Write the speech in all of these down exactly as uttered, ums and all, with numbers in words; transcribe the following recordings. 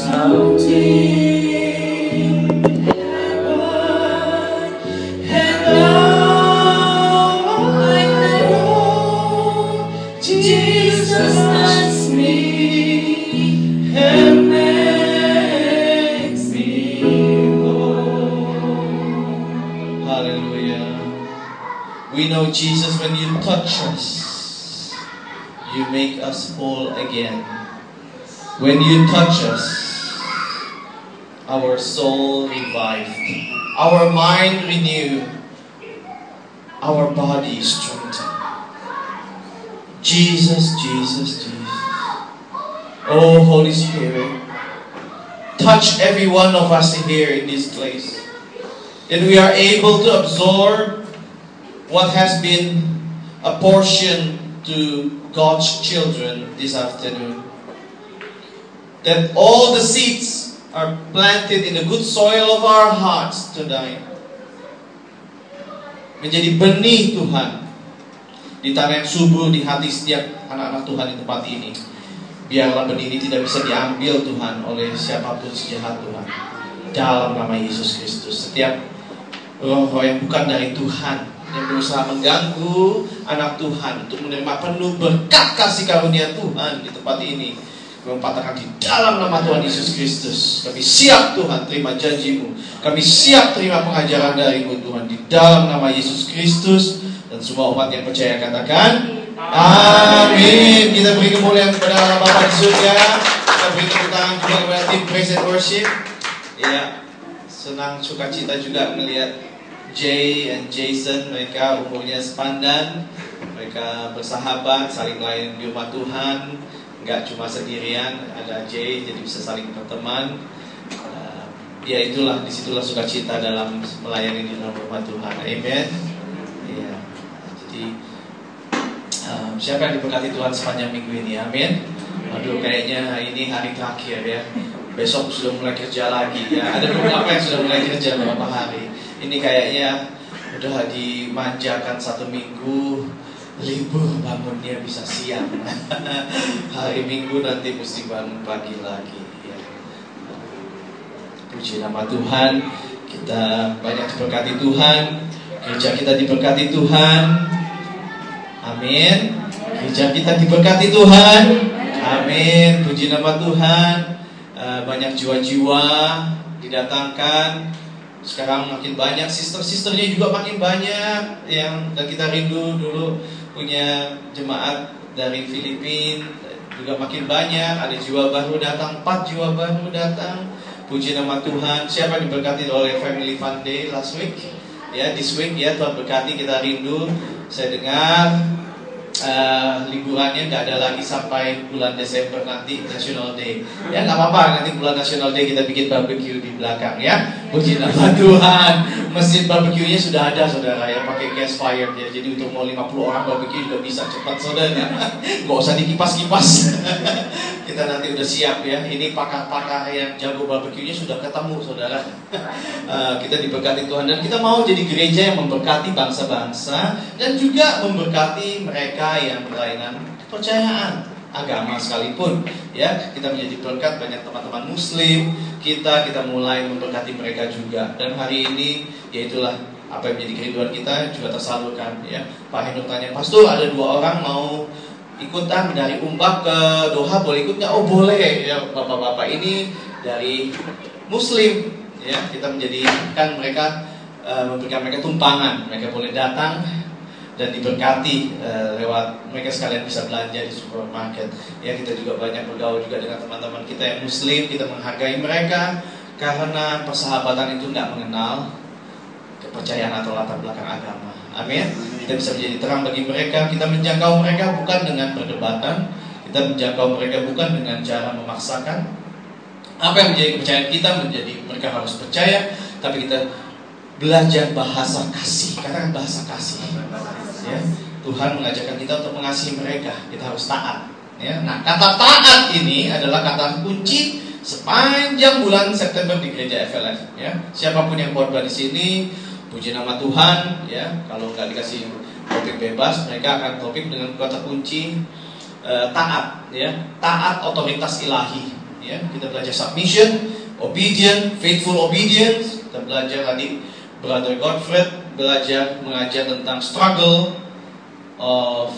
Jesus, when you touch us, you make us whole again. When you touch us, our soul revived, our mind renewed, our body strengthened. Jesus, Jesus, Jesus. Oh, Holy Spirit, touch every one of us here in this place, that we are able to absorb what has been a portion to God's children this afternoon. That all the seeds are planted in the good soil of our hearts tonight. Menjadi benih Tuhan di tanah yang subur di hati setiap anak-anak Tuhan di tempat ini. Biarlah benih ini tidak bisa diambil Tuhan oleh siapapun sejahat Tuhan. Dalam nama Yesus Kristus, setiap roh-roh yang bukan dari Tuhan yang berusaha mengganggu anak Tuhan untuk menerima penuh berkat kasih karunia Tuhan di tempat ini, kami patahkan di dalam nama Tuhan Yesus Kristus. Kami siap Tuhan terima janji-Mu, kami siap terima pengajaran dari-Mu Tuhan, di dalam nama Yesus Kristus. Dan semua umat yang percaya katakan amin. Kita beri kemuliaan kepada Allah Bapa di surga. Kita beri tepuk tangan juga kepada tim Praise and Worship. Ya, senang sukacita juga melihat Jay and Jason, mereka umurnya sepandan, mereka bersahabat, saling melayani di rumah Tuhan, nggak cuma sendirian, ada Jay jadi bisa saling berteman. Uh, ya itulah, disitulah sukacita dalam melayani di dalam rumah Tuhan. Amen. Ya, jadi um, siapa yang diberkati Tuhan sepanjang minggu ini? Amin. Aduh, kayaknya ini hari terakhir ya. Besok sudah mulai kerja lagi ya. Ada beberapa yang sudah mulai kerja beberapa hari. Ini kayaknya udah dimanjakan satu minggu, libur bangunnya bisa siang. Hari Minggu nanti mesti bangun pagi lagi ya. Puji nama Tuhan, kita banyak diberkati Tuhan, gereja kita diberkati Tuhan. Amin. Gereja kita diberkati Tuhan. Amin. Puji nama Tuhan. Banyak jiwa-jiwa didatangkan. Sekarang makin banyak, sister-sisternya juga makin banyak yang dan kita rindu dulu punya jemaat dari Filipina, juga makin banyak. Ada jiwa baru datang, empat jiwa baru datang. Puji nama Tuhan. Siapa diberkati oleh Family Fun Day last week? Ya, this week ya, Tuhan berkati, kita rindu. Saya dengar Uh, liburannya nggak ada lagi sampai bulan Desember nanti, National Day. Ya nggak apa-apa, nanti bulan National Day kita bikin barbecue di belakang ya. Puji nama Tuhan. Mesin barbecue-nya sudah ada saudara ya, pakai gas fire ya. Jadi untuk mau lima puluh orang barbecue juga bisa cepat saudara. Nggak usah dikipas-kipas. Kita nanti udah siap ya. Ini pakar-pakar yang jago barbecue-nya sudah ketemu saudara. Uh, kita diberkati Tuhan dan kita mau jadi gereja yang memberkati bangsa-bangsa dan juga memberkati mereka yang berlainan kepercayaan agama sekalipun ya. Kita menjadi berkat banyak teman-teman muslim kita, kita mulai memberkati mereka juga. Dan hari ini yaitulah apa yang menjadi kerinduan kita juga tersalurkan ya. Pak Hendro tanya, Pastor ada dua orang mau ikutan dari Umbak ke Doha, boleh ikut nggak? Oh boleh ya, bapak-bapak ini dari muslim ya. Kita menjadikan mereka uh, memberikan mereka tumpangan, mereka boleh datang dan diberkati uh, lewat mereka sekalian bisa belanja di supermarket. Ya, kita juga banyak bergaul juga dengan teman-teman kita yang muslim. Kita menghargai mereka karena persahabatan itu nggak mengenal kepercayaan atau latar belakang agama. Amin. Kita bisa menjadi terang bagi mereka. Kita menjangkau mereka bukan dengan perdebatan. Kita menjangkau mereka bukan dengan cara memaksakan. Apa yang menjadi kepercayaan kita menjadi mereka harus percaya, tapi kita belajar bahasa kasih. Katakan bahasa kasih. Ya, Tuhan mengajarkan kita untuk mengasihi mereka. Kita harus taat. Ya, nah kata taat ini adalah kata kunci sepanjang bulan September di gereja F L F. Ya, siapapun yang khotbah di sini, puji nama Tuhan. Ya, kalau nggak dikasih topik bebas, mereka akan topik dengan kata kunci uh, taat. Ya, taat otoritas ilahi. Ya, kita belajar submission, obedient, faithful obedience. Kita belajar tadi Brother Godfred belajar mengajar tentang struggle of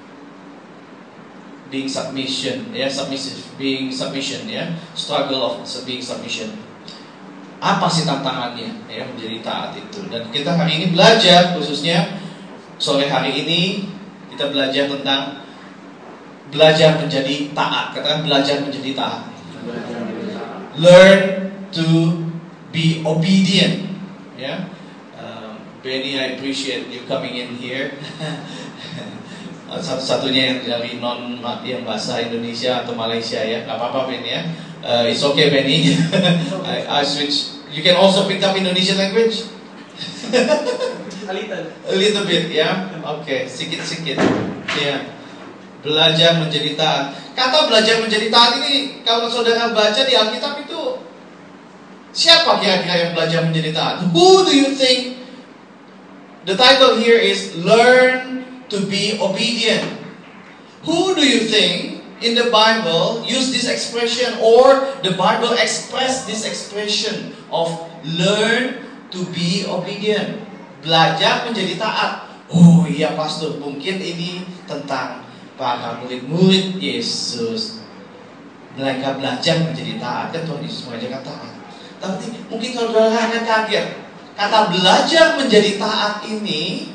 being submission, ya, submissive, being submission, ya, struggle of being submission. Apa sih tantangannya, ya, menjadi taat itu? Dan kita hari ini belajar, khususnya sore hari ini kita belajar tentang belajar menjadi taat. Katakan belajar menjadi taat. Learn to be obedient. Ya, uh, Benny, I appreciate you coming in here. Satu-satunya yang dari non yang bahasa Indonesia atau Malaysia, ya, nggak apa-apa Ben, ya. Uh, it's okay Benny. I, I switch. You can also pick up Indonesian language. A little. A little bit, ya. Oke, okay, sedikit-sedikit. Ya. Belajar menjadi taat. Kata belajar menjadi taat ini, kalau saudara baca di Alkitab itu, siapa kira-kira yang belajar menjadi taat? Who do you think? The title here is Learn to be Obedient. Who do you think in the Bible use this expression, or the Bible express this expression of learn to be obedient? Belajar menjadi taat. Oh iya pastor, mungkin ini tentang para murid-murid Yesus. Mereka belajar menjadi taat, kan Tuhan Yesus mengajarkan taat. Tapi mungkin saudara akan kaget. Kata belajar menjadi taat ini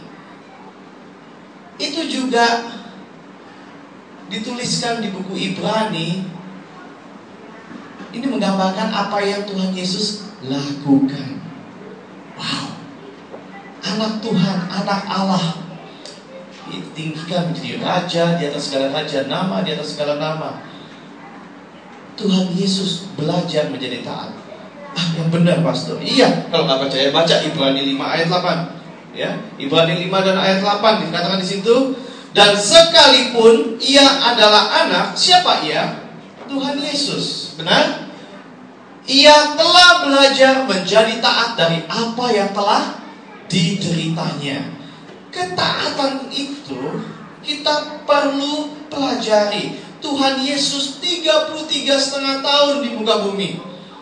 itu juga dituliskan di buku Ibrani. Ini menggambarkan apa yang Tuhan Yesus lakukan. Wow. Anak Tuhan, anak Allah, ditinggikan menjadi raja di atas segala raja, nama di atas segala nama. Tuhan Yesus belajar menjadi taat. Ah, yang benar pastor. Iya, kalau nggak percaya baca Ibrani lima ayat delapan. Ya, Ibrani lima dan ayat delapan dikatakan di situ, dan sekalipun ia adalah anak, siapa ia? Tuhan Yesus. Benar? Ia telah belajar menjadi taat dari apa yang telah dideritanya. Ketaatan itu kita perlu pelajari. Tuhan Yesus tiga puluh tiga setengah tahun di muka bumi,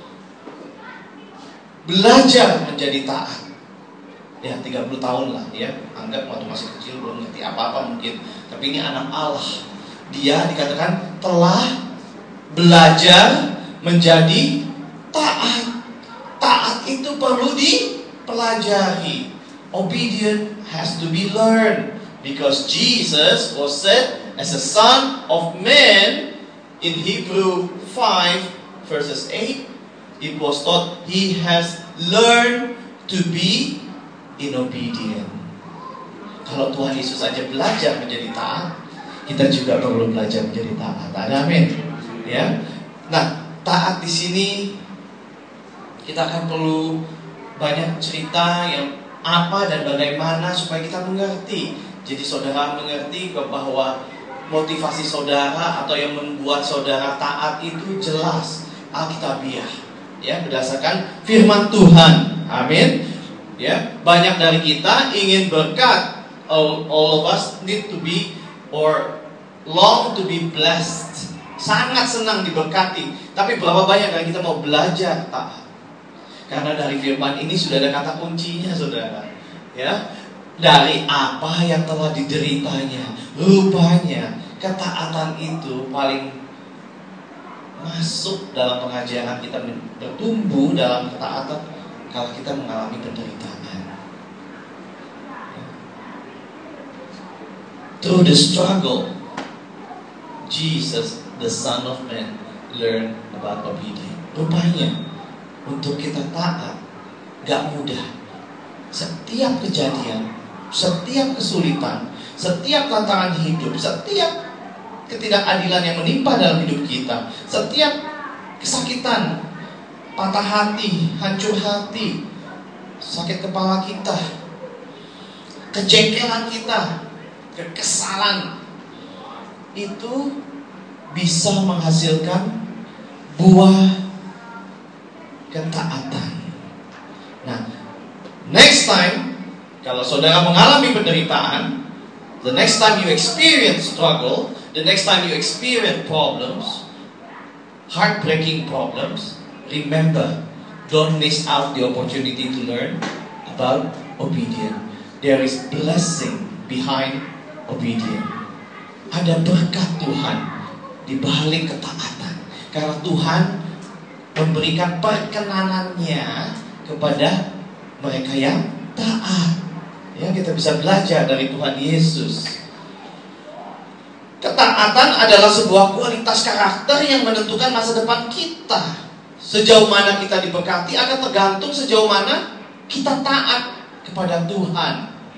belajar menjadi taat. Ya, tiga puluh tahun lah, ya. Anggap waktu masih kecil belum ngerti apa-apa mungkin. Tapi ini anak Allah. Dia dikatakan telah belajar menjadi taat. Taat itu perlu dipelajari. Obedient has to be learned, because Jesus was said as a son of man in Hebrew five verses eight. It was taught he has learned to be in obedient. Kalau Tuhan Yesus saja belajar menjadi taat, kita juga perlu belajar menjadi taat. Amin. Ya. Nah, taat di sini kita akan perlu banyak cerita yang apa dan bagaimana supaya kita mengerti. Jadi saudara mengerti bahwa motivasi saudara atau yang membuat saudara taat itu jelas alkitabiah, ya, berdasarkan firman Tuhan. Amin. Ya, banyak dari kita ingin berkat. All, all of us need to be or long to be blessed. Sangat senang diberkati. Tapi berapa banyak dari kita mau belajar taat? Karena dari firman ini sudah ada kata kuncinya, saudara. Ya, dari apa yang telah dideritanya. Rupanya ketaatan itu paling masuk dalam pengajaran kita, bertumbuh dalam ketaatan kalau kita mengalami penderitaan. Through the struggle, Jesus, the Son of Man, learned about obedience. Rupanya untuk kita taat gak mudah. Setiap kejadian, setiap kesulitan, setiap tantangan hidup, setiap ketidakadilan yang menimpa dalam hidup kita, setiap kesakitan, patah hati, hancur hati, sakit kepala kita, kejengkelan kita, kekesalan, itu bisa menghasilkan buah ketaatan. Nah, next time kalau saudara mengalami penderitaan, the next time you experience struggle, the next time you experience problems, heartbreaking problems, remember, don't miss out the opportunity to learn about obedience. There is blessing behind obedience. Ada berkat Tuhan di balik ketaatan. Karena Tuhan memberikan perkenanannya kepada mereka yang taat. Ya, kita bisa belajar dari Tuhan Yesus. Ketaatan adalah sebuah kualitas karakter yang menentukan masa depan kita. Sejauh mana kita diberkati akan tergantung sejauh mana kita taat kepada Tuhan.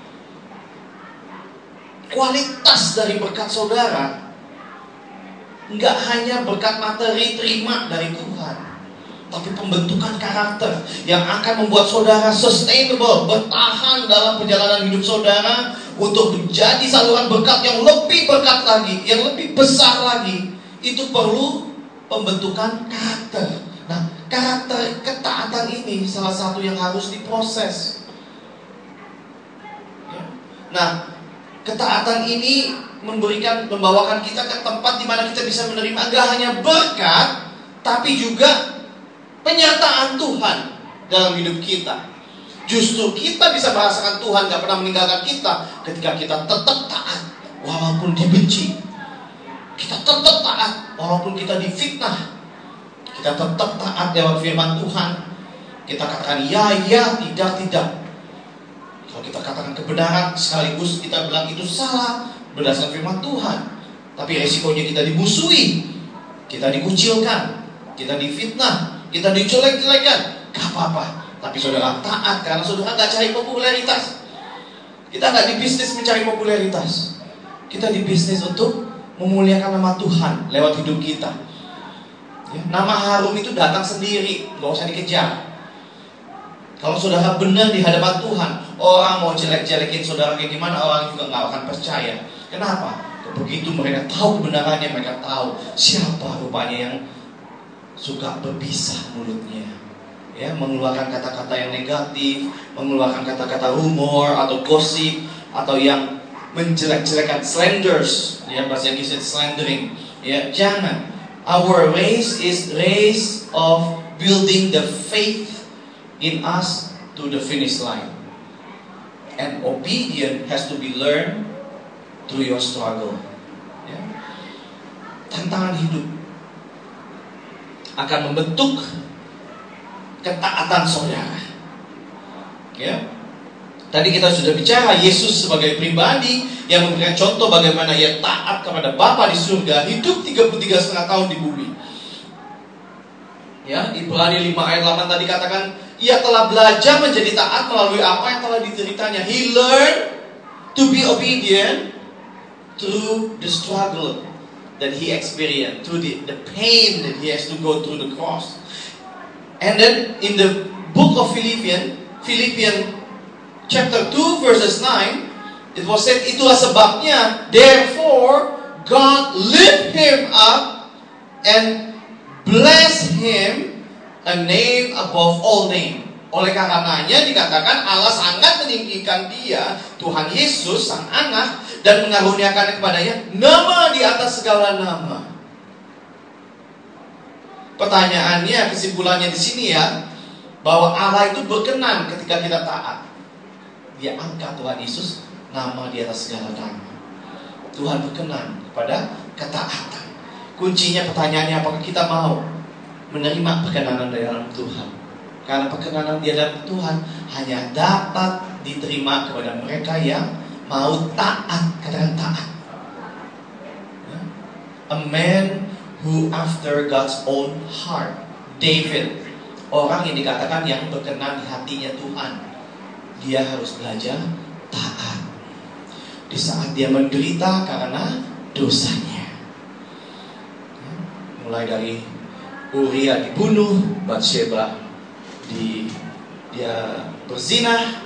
Kualitas dari berkat saudara enggak hanya berkat materi terima dari Tuhan, tapi pembentukan karakter yang akan membuat saudara sustainable, bertahan dalam perjalanan hidup saudara untuk menjadi saluran berkat yang lebih berkat lagi, yang lebih besar lagi. Itu perlu pembentukan karakter. Nah, karakter ketaatan ini salah satu yang harus diproses. Nah, ketaatan ini memberikan, membawakan kita ke tempat di mana kita bisa menerima gak hanya berkat, tapi juga penyataan Tuhan dalam hidup kita. Justru kita bisa merasakan Tuhan gak pernah meninggalkan kita ketika kita tetap taat walaupun dibenci. Kita tetap taat walaupun kita difitnah. Kita tetap taat lewat firman Tuhan. Kita katakan ya, ya, tidak, tidak. Kalau kita katakan kebenaran sekaligus kita bilang itu salah berdasarkan firman Tuhan, tapi resikonya kita dimusuhi, kita dikucilkan, kita difitnah, kita dicolek-colekan. Gak apa-apa. Tapi saudara taat karena saudara gak cari popularitas. Kita gak di bisnis mencari popularitas. Kita di bisnis untuk memuliakan nama Tuhan lewat hidup kita. Ya, nama harum itu datang sendiri, gak usah dikejar. Kalau saudara benar di hadapan Tuhan, orang mau jelek-jelekin saudara kayak gimana, orang juga gak akan percaya. Kenapa? Begitu mereka tahu kebenarannya, mereka tahu siapa rupanya yang suka berbisa mulutnya, ya, mengeluarkan kata-kata yang negatif, mengeluarkan kata-kata rumor atau gosip, atau yang menjelek-jelekan, slanders, ya, bahasa Inggrisnya slandering, ya, jangan. Our race is race of building the faith in us to the finish line, and obedience has to be learned through your struggle. Ya. Tantangan hidup akan membentuk ketaatan saudara. Ya. Tadi kita sudah bicara Yesus sebagai pribadi yang memberikan contoh bagaimana ia taat kepada Bapa di surga, hidup tiga puluh tiga setengah tahun di bumi. Ya, Ibrani lima ayat delapan tadi katakan, ia telah belajar menjadi taat melalui apa yang telah dideritanya. He learned to be obedient through the struggle that he experienced, through the, the pain that he has to go through the cross. And then in the book of Philippians, Philippians chapter two verses nine, it was said, itulah sebabnya, therefore God lift him up and bless him a name above all name. Oleh karenanya dikatakan Allah sangat meninggikan dia, Tuhan Yesus sang anak, dan mengaruniakan kepadanya nama di atas segala nama. Pertanyaannya, kesimpulannya di sini ya, bahwa Allah itu berkenan ketika kita taat. Dia angkat Tuhan Yesus nama di atas segala nama. Tuhan berkenan kepada ketaatan. Kuncinya pertanyaannya, apakah kita mau menerima perkenanan dari dalam Tuhan? Karena perkenanan di dalam Tuhan hanya dapat diterima kepada mereka yang mau taat. Katakan taat. A man who after God's own heart. David, orang yang dikatakan yang berkenan di hatinya Tuhan. Dia harus belajar taat di saat dia menderita karena dosanya. Mulai dari Uria dibunuh, Batsheba di dia berzina,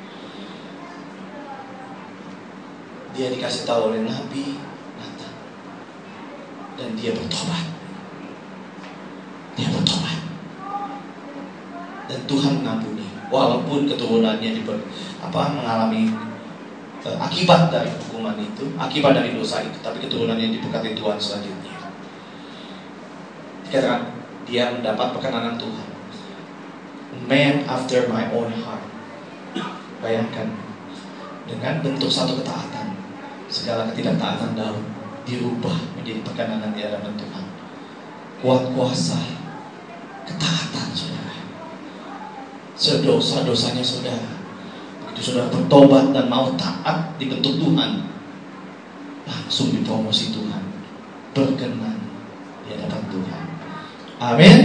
dia dikasih tahu oleh Nabi Nathan, dan dia bertobat. Dia bertobat, dan Tuhan mengampuni, walaupun keturunannya diber, apa mengalami eh, akibat dari hukuman itu, akibat dari dosa itu, tapi keturunannya diberkati Tuhan selanjutnya. Heran, dia mendapat perkenanan Tuhan. Man after my own heart. Bayangkan, dengan bentuk satu ketaatan, segala ketidaktaatan Daud dirubah menjadi perkenanan di hadapan Tuhan. Kuat kuasa, ketaatan saudara. Sedosa-dosanya saudara, begitu saudara bertobat dan mau taat dibentuk Tuhan, langsung dipromosi Tuhan, berkenan di hadapan Tuhan. Amin.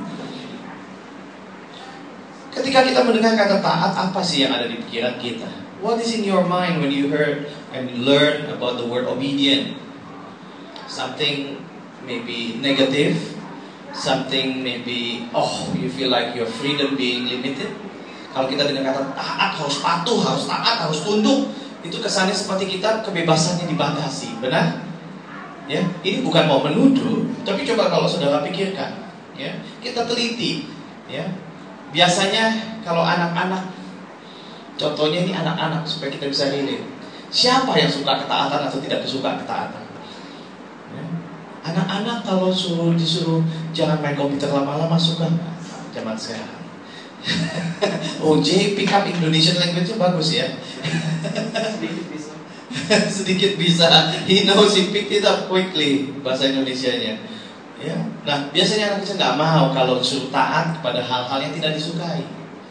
Ketika kita mendengar kata taat, apa sih yang ada di pikiran kita? What is in your mind when you heard and learn about the word obedient? Something maybe negative, something maybe, oh, you feel like your freedom being limited. Kalau kita dengar kata taat, harus patuh, harus taat, harus tunduk, itu kesannya seperti kita kebebasannya dibatasi, benar? Ya, ini bukan mau menuduh, tapi coba kalau saudara pikirkan, ya, kita teliti, ya. Biasanya kalau anak-anak, contohnya ini anak-anak supaya kita bisa relate. Siapa yang suka ketaatan atau tidak suka ketaatan? Ya. Anak-anak kalau suruh disuruh jangan main komputer lama-lama, suka nggak? Zaman sekarang. O J pick up Indonesian language-nya bagus ya. Sedikit bisa. Sedikit bisa. He knows, he picked it up quickly bahasa Indonesianya. Ya. Nah, biasanya anak kecil nggak mau kalau disuruh taat kepada hal-hal yang tidak disukai.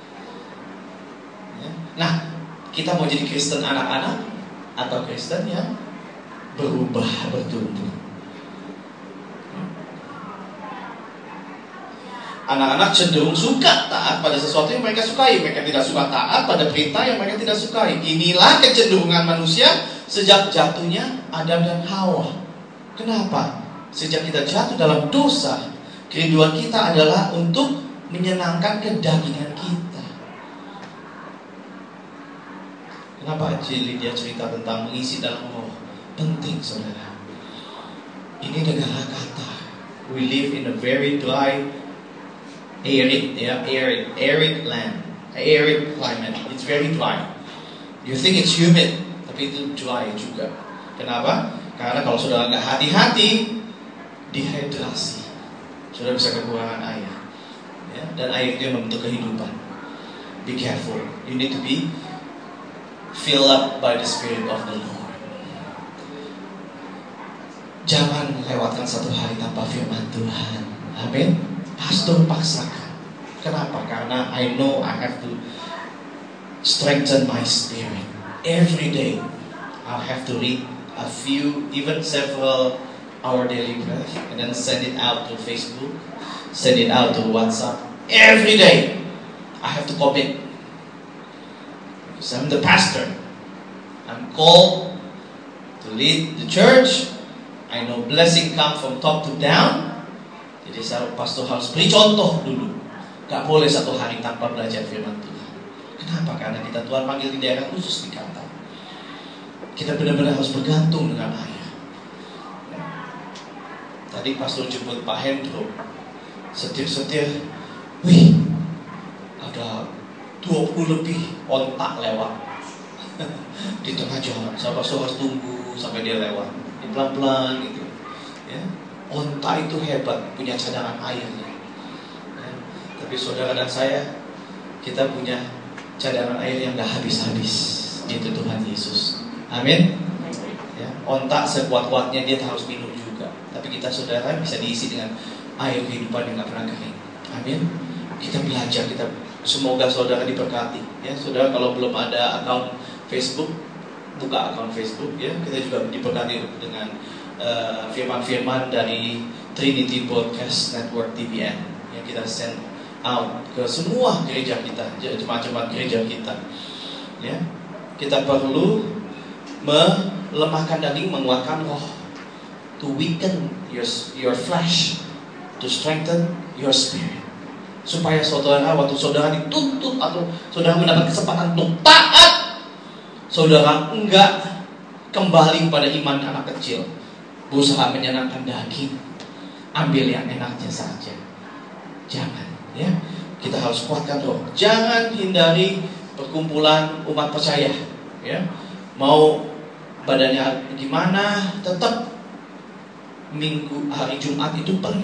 Ya. Nah, kita mau jadi Kristen anak-anak atau Kristen yang berubah, bertumbuh. Anak-anak cenderung suka taat pada sesuatu yang mereka sukai. Mereka tidak suka taat pada perintah yang mereka tidak sukai. Inilah kecenderungan manusia sejak jatuhnya Adam dan Hawa. Kenapa? Sejak kita jatuh dalam dosa, kerinduan kita adalah untuk menyenangkan kedagingan kita. Kenapa Jili dia cerita tentang mengisi dalam roh? Penting saudara. Ini negara kata. We live in a very dry, arid, ya, arid, arid land, arid climate. It's very dry. You think it's humid, tapi itu dry juga. Kenapa? Karena kalau saudara nggak hati-hati, dehidrasi, sudah bisa kekurangan air, ya, dan air itu yang membentuk kehidupan. Be careful. You need to be filled up by the Spirit of the Lord. Jangan lewatkan satu hari tanpa firman Tuhan. Amin. Pastor paksakan. Kenapa? Karena I know I have to strengthen my spirit every day. I'll have to read a few, even several our daily bread, and then send it out to Facebook, send it out to WhatsApp. Every day I have to commit, because I'm the pastor. I'm called to lead the church. I know blessing comes from top to down. Jadi saya pastor harus beri contoh dulu. Gak boleh satu hari tanpa belajar firman Tuhan. Kenapa? Karena kita Tuhan panggil di daerah khusus di kata. Kita benar-benar harus bergantung dengan ayah. Tadi pastor jemput Pak Hendro, setir-setir, wih, ada dua puluh lebih ontak lewat di tengah jalan. Saya pastor harus tunggu sampai dia lewat, pelan-pelan gitu. Ya. Ontak itu hebat, punya cadangan airnya. Ya. Tapi saudara dan saya, kita punya cadangan air yang gak habis-habis, yaitu Tuhan Yesus. Amin. Ya. Ontak sekuat-kuatnya dia harus minum juga. Tapi kita saudara bisa diisi dengan air kehidupan yang gak pernah kering. Amin. Kita belajar, kita semoga saudara diberkati. Ya, saudara kalau belum ada akun Facebook, buka akun Facebook. Ya, kita juga diberkati dengan uh, firman-firman dari Trinity Broadcast Network T B N. Yang kita send out ke semua gereja kita, jemaat-jemaat gereja kita. Ya, kita perlu melemahkan daging, menguatkan roh. To weaken your your flesh, to strengthen your spirit. Supaya saudara, waktu saudara dituntut atau saudara mendapat kesempatan untuk taat, saudara enggak kembali pada iman anak kecil, berusaha menyenangkan daging, ambil yang enaknya saja. Jangan, ya. Kita harus kuatkan roh. Jangan hindari perkumpulan umat percaya, ya. Mau badannya gimana, tetap Minggu hari Jumat itu penting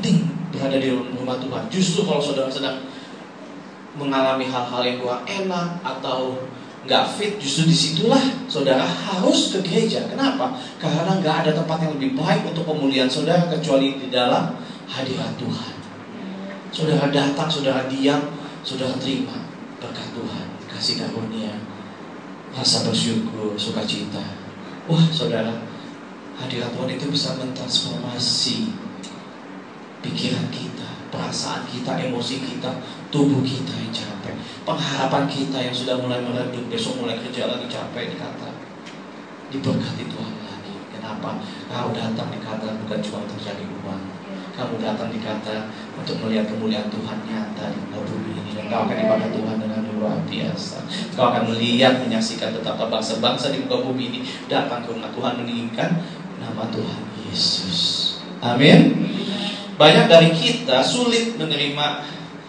berada di rumah Tuhan. Justru kalau saudara sedang mengalami hal-hal yang kurang enak atau nggak fit, justru disitulah saudara harus ke gereja. Kenapa? Karena nggak ada tempat yang lebih baik untuk pemulihan saudara kecuali di dalam hadirat Tuhan. Saudara datang, saudara diam, saudara terima berkat Tuhan, kasih karunia, rasa bersyukur, sukacita. Wah saudara, hadirat Tuhan itu bisa mentransformasi pikiran kita, perasaan kita, emosi kita, tubuh kita yang capek, pengharapan kita yang sudah mulai meredup, besok mulai kerja lagi capek, dikata diberkati Tuhan lagi. Kenapa? Kau datang dikata bukan cuma untuk cari uang, kamu datang dikata untuk melihat kemuliaan Tuhan nyata di muka bumi ini, dan kau akan dipakai Tuhan dengan luar biasa. Kau akan melihat, menyaksikan betapa bangsa-bangsa di muka bumi ini datang ke rumah Tuhan meninggikan nama Tuhan Yesus. Amin. Banyak dari kita sulit menerima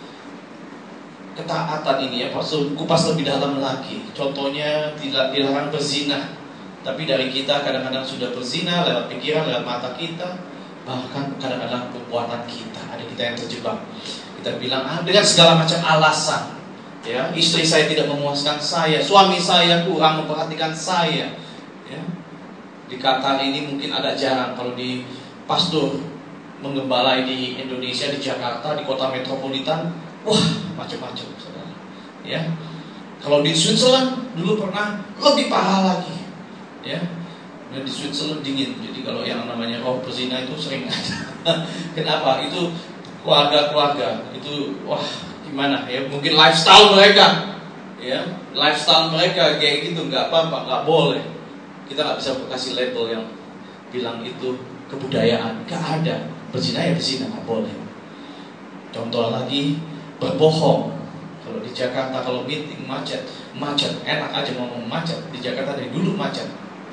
ketaatan ini ya, kupas lebih dalam lagi. Contohnya tidak dilarang berzina, tapi dari kita kadang-kadang sudah berzina lewat pikiran, lewat mata kita, bahkan kadang-kadang perbuatan kita. Ada kita yang terjebak. Kita bilang ah, dengan segala macam alasan, ya, istri saya tidak memuaskan saya, suami saya kurang memperhatikan saya. Ya. Di Qatar ini mungkin ada jarang kalau di pastor menggembalai di Indonesia, di Jakarta, di kota metropolitan, wah macam-macam saudara. Ya, kalau di Switzerland dulu pernah lebih parah lagi, ya. Dan di Switzerland dingin, jadi kalau yang namanya roh pezina itu sering ada. Kenapa? Itu keluarga-keluarga itu, wah gimana ya? Mungkin lifestyle mereka, ya, lifestyle mereka kayak gitu, nggak apa-apa, nggak boleh. Kita nggak bisa kasih label yang bilang itu kebudayaan, nggak ada. Berzina ya berzina, nggak boleh. Contoh lagi, berbohong. Kalau di Jakarta kalau meeting macet, macet, enak aja ngomong macet. Di Jakarta dari dulu macet.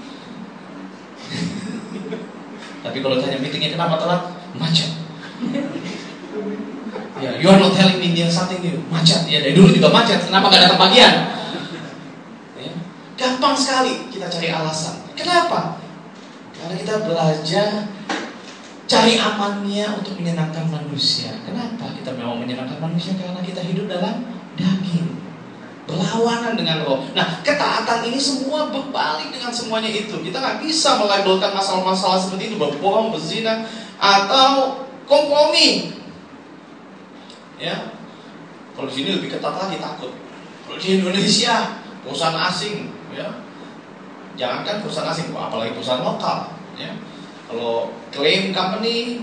Tapi kalau tanya meetingnya kenapa telat, macet. Ya, you are not telling me there's something new, macet. Ya dari dulu juga macet. Kenapa nggak datang bagian? Ya. Gampang sekali kita cari alasan. Kenapa? Karena kita belajar cari amannya untuk menyenangkan manusia. Kenapa kita mau menyenangkan manusia? Karena kita hidup dalam daging, berlawanan dengan roh. Nah, ketaatan ini semua berbalik dengan semuanya itu. Kita nggak bisa melabelkan masalah-masalah seperti itu, berbohong, berzina, atau kompromi. Ya, kalau di sini lebih ketat lagi, takut. Kalau di Indonesia, perusahaan asing, ya, jangankan perusahaan asing, apalagi perusahaan lokal, ya. Kalau claim company,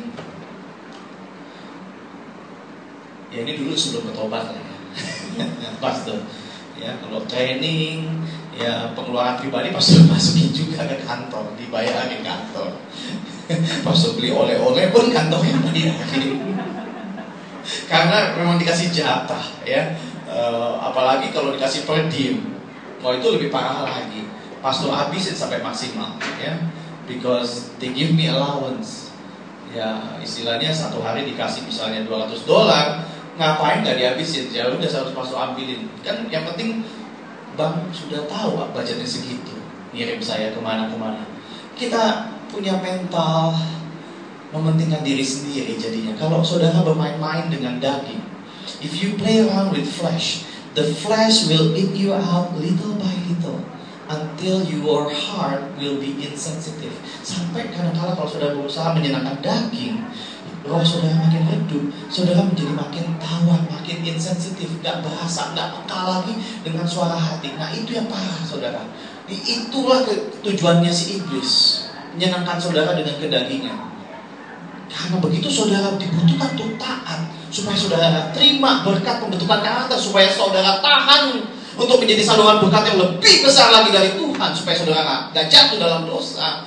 ya ini dulu sebelum bertobat ya, pastor. Ya kalau training, ya pengeluaran pribadi pastor masukin juga ke kantor, dibayarin kantor. Pastor beli oleh-oleh pun kantor yang bayarin. Karena memang dikasih jatah, ya. E, apalagi kalau dikasih per diem, wah itu lebih parah lagi. Pastor habisin sampai maksimal, ya. Because they give me allowance. Ya istilahnya satu hari dikasih misalnya dua ratus dolar, ngapain gak dihabisin? Ya udah saya harus masuk ambilin. Kan yang penting bank sudah tahu budgetnya segitu, ngirim saya kemana-kemana. Kita punya mental mementingkan diri sendiri jadinya. Kalau saudara bermain-main dengan daging, if you play around with flesh, the flesh will eat you out little by little, until your heart will be insensitive. Sampai kadang-kadang kalau saudara berusaha menyenangkan daging, roh saudara makin redup, saudara menjadi makin tawar, makin insensitif, gak berasa, gak peka lagi dengan suara hati. Nah itu yang parah saudara. Itulah tujuannya si iblis, menyenangkan saudara dengan kedagingan. Karena begitu saudara dibutuhkan untuk taat, supaya saudara terima berkat pembentukan karakter, supaya saudara tahan untuk menjadi saluran berkat yang lebih besar lagi dari Tuhan, supaya saudara gak jatuh dalam dosa.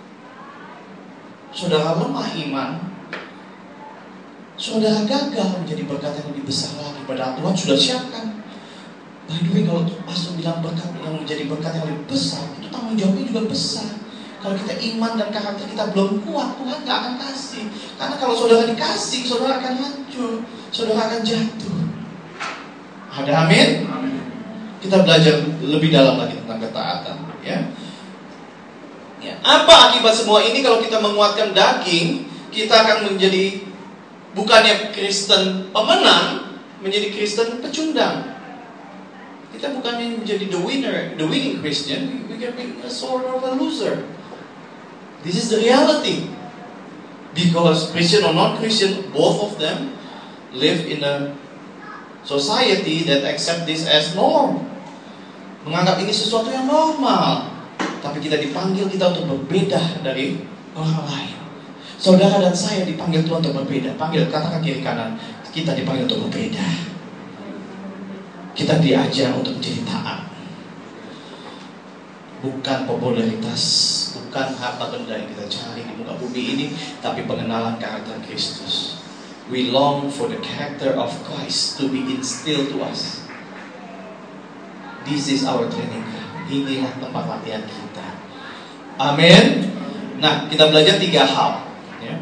Saudara lemah iman, saudara gagal menjadi berkat yang lebih besar lagi, padahal Tuhan sudah siapkan. By the way, kalau pastor bilang berkat yang menjadi berkat yang lebih besar, itu tanggung jawabnya juga besar. Kalau kita iman dan karakter kita belum kuat, Tuhan gak akan kasih. Karena kalau saudara dikasih, saudara akan hancur, saudara akan jatuh. Ada amin? Amin. Kita belajar lebih dalam lagi tentang ketaatan, ya. Ya. Apa akibat semua ini? Kalau kita menguatkan daging, kita akan menjadi Bukannya Kristen pemenang menjadi Kristen pecundang. Kita bukannya menjadi the winner, the winning Christian, we can be a sort of a loser. This is the reality. Because Christian or non-Christian, both of them live in a society that accept this as norm. Menganggap ini sesuatu yang normal. Tapi kita dipanggil kita untuk berbeda dari orang lain. Saudara dan saya dipanggil Tuhan untuk berbeda. Panggil, katakan kiri kanan, kita dipanggil untuk berbeda. Kita diajar untuk menjadi taat. Bukan popularitas, bukan harta benda yang kita cari di muka bumi ini, tapi pengenalan karakter Kristus. We long for the character of Christ to be instilled to us. This is our training ground. Inilah tempat latihan kita. Amin. Nah, kita belajar tiga hal. Ya.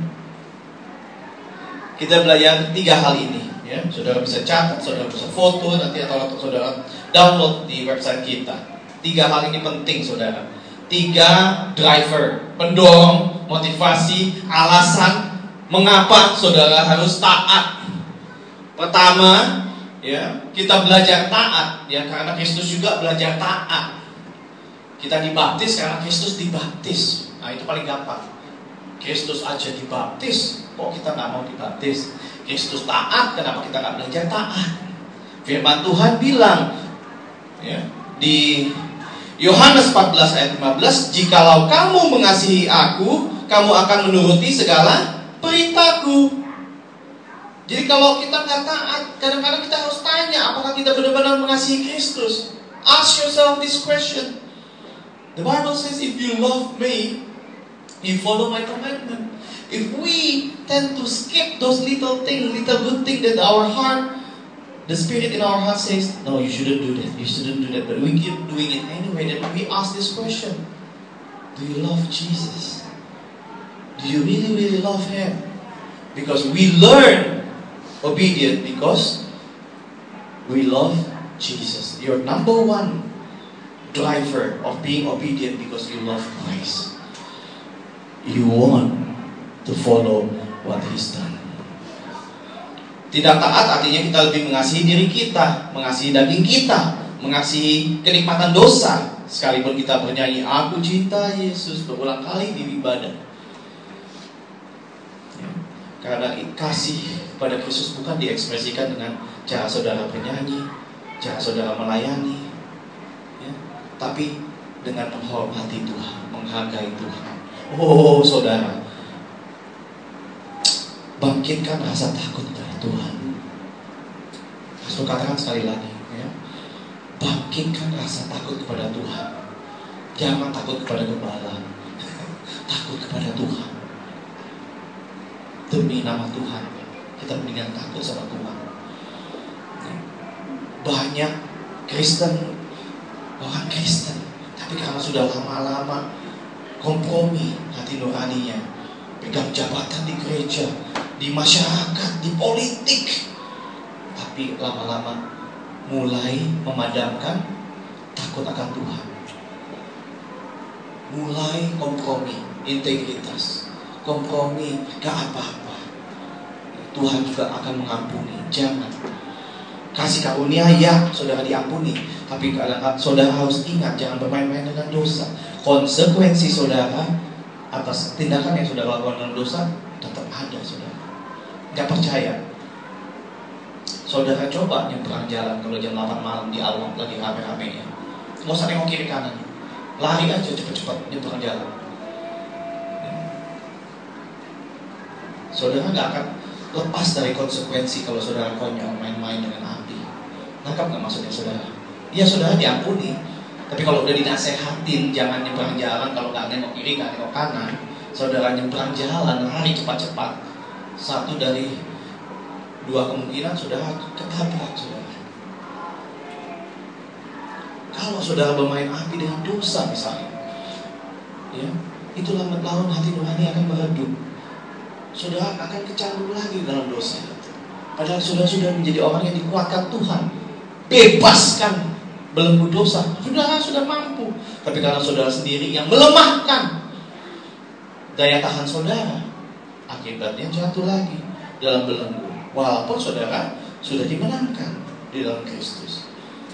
Kita belajar tiga hal ini. Ya, saudara bisa catat, saudara bisa foto nanti atau saudara download di website kita. Tiga hal ini penting, saudara. Tiga driver, pendorong, motivasi, alasan mengapa saudara harus taat. Pertama, ya, kita belajar taat, ya, karena Kristus juga belajar taat. Kita dibaptis karena Kristus dibaptis. Nah, itu paling gampang. Kristus aja dibaptis, kok kita nggak mau dibaptis? Kristus taat, kenapa kita nggak belajar taat? Firman Tuhan bilang, ya, di Yohanes empat belas ayat lima belas, jikalau kamu mengasihi aku, kamu akan menuruti segala perintahku. Jadi kalau kita nggak taat, kadang-kadang kita harus tanya, apakah kita benar-benar mengasihi Kristus? Ask yourself this question. The Bible says, if you love me, you follow my commandment. If we tend to skip those little things, little good things that our heart, the spirit in our heart says, no, you shouldn't do that, you shouldn't do that, but we keep doing it anyway, then we ask this question, do you love Jesus? Do you really, really love Him? Because we learn obedience because we love Jesus. Your number one driver of being obedient because you love Christ. You want to follow what He's done. Tidak taat artinya kita lebih mengasihi diri kita, mengasihi daging kita, mengasihi kenikmatan dosa. Sekalipun kita bernyanyi, aku cinta Yesus, berulang kali di ibadah. Ya, karena kasih pada Kristus bukan diekspresikan dengan cara saudara bernyanyi, cara saudara melayani, ya, tapi dengan menghormati Tuhan, menghargai Tuhan. Oh saudara, bangkitkan rasa takut kepada Tuhan. Saya katakan sekali lagi, ya. Bangkitkan rasa takut kepada Tuhan. Jangan takut kepada gembala, takut kepada Tuhan. Demi nama Tuhan, kita mendingan takut sama Tuhan. Banyak Kristen, orang Kristen, tapi karena sudah lama-lama kompromi hati nuraninya, pegang jabatan di gereja, di masyarakat, di politik, tapi lama-lama mulai memadamkan takut akan Tuhan, mulai kompromi integritas, kompromi gak apa-apa. Tuhan juga akan mengampuni. Jangan. Kasih karunia ya, saudara diampuni, tapi kadang-kadang saudara harus ingat, jangan bermain-main dengan dosa. Konsekuensi saudara atas tindakan yang saudara lakukan dengan dosa tetap ada, saudara. Gak percaya, saudara coba nyebrang jalan kalau jam delapan malam di alam lagi rame-ramenya. Nggak usah nengok kiri kanan, lari aja cepat-cepat nyebrang jalan. Saudara gak akan lepas dari konsekuensi kalau saudara konyol main-main dengan api. Nangkap gak maksudnya saudara? Iya, saudara diampuni, tapi kalau udah dinasehatin jangan nyebrang jalan, kalau gak nengok kiri gak nengok kanan, saudara nyebrang jalan lari cepat-cepat, satu dari dua kemungkinan saudara ketabrak, saudara. Kalau saudara bermain api dengan dosa misalnya, ya, itu lambat laun hati nurani akan meredup. Saudara akan kecandu lagi dalam dosa. Padahal saudara sudah menjadi orang yang dikuatkan Tuhan, bebaskan belenggu dosa. Saudara sudah mampu, tapi karena saudara sendiri yang melemahkan daya tahan saudara, akibatnya jatuh lagi. dalam belenggu, walaupun saudara sudah dimenangkan di dalam Kristus.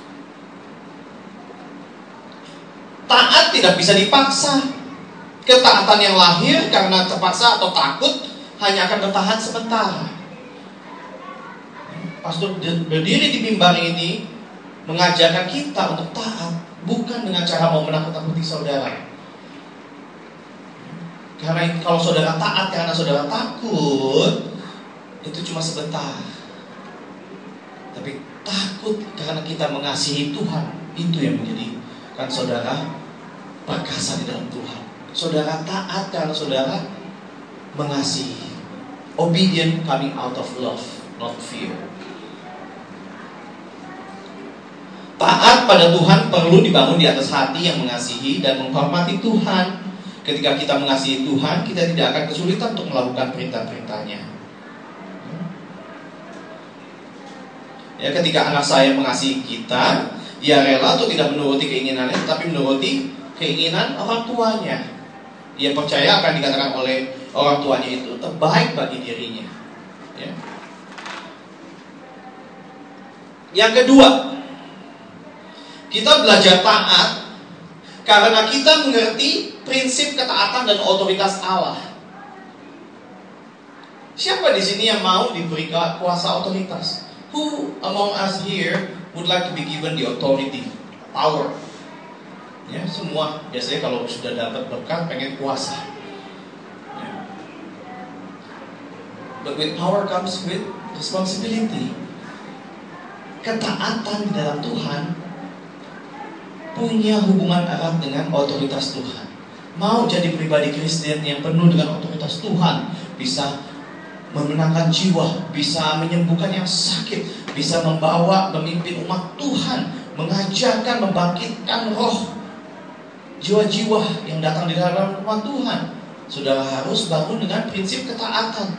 Taat tidak bisa dipaksa. Ketaatan yang lahir karena terpaksa atau takut hanya akan bertahan sementara. Pastor berdiri di mimbar ini mengajarkan kita untuk taat, bukan dengan cara mau menakut-nakuti saudara. Karena kalau saudara taat karena saudara takut, itu cuma sebentar. Tapi takut karena kita mengasihi Tuhan, itu yang menjadikan saudara perkasa di dalam Tuhan. Saudara taat karena saudara mengasihi. Obedient coming out of love, not fear. Taat pada Tuhan perlu dibangun di atas hati yang mengasihi dan menghormati Tuhan. Ketika kita mengasihi Tuhan, kita tidak akan kesulitan untuk melakukan perintah-perintahnya. Ya, ketika anak saya mengasihi kita, dia rela untuk tidak menuruti keinginannya, tetapi menuruti keinginan orang tuanya. Dia percaya akan dikatakan oleh orang tuanya itu terbaik bagi dirinya. Ya. Yang kedua, kita belajar taat karena kita mengerti prinsip ketaatan dan otoritas Allah. Siapa di sini yang mau diberi kuasa otoritas? Who among us here would like to be given the authority, power? Ya, semua biasanya kalau sudah dapat berkat pengen kuasa. Ya. But with power comes with responsibility. Ketaatan di dalam Tuhan punya hubungan erat dengan otoritas Tuhan. Mau jadi pribadi Kristen yang penuh dengan otoritas Tuhan, bisa memenangkan jiwa, bisa menyembuhkan yang sakit, bisa membawa, memimpin umat Tuhan, mengajarkan, membangkitkan roh jiwa-jiwa yang datang di dalam rumah Tuhan. Saudara harus bangun dengan prinsip ketaatan.